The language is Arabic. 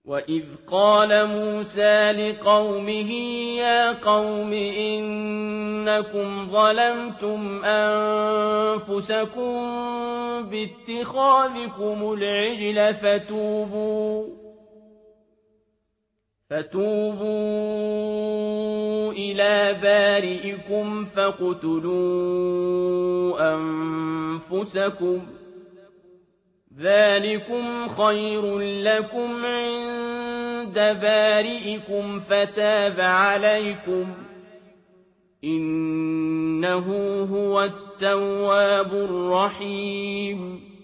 وَإِذْ قَالَ مُوسَىٰ لِقَوْمِهِ يَا قَوْمِ إِنَّكُمْ ظَلَمْتُمْ أَنفُسَكُم بِاتِّخَاذِكُمُ الْعِجْلَ فَتُوبُوا إِلَىٰ بَارِئِكُمْ فَاقْتُلُوا أَنفُسَكُمْ ذَٰلِكُمْ خَيْرٌ لَّكُمْ عِندَ بَارِئِكُمْ فَتَابَ عَلَيْكُمْ ۚ إِنَّهُ هُوَ التَّوَّابُ الرَّحِيمُ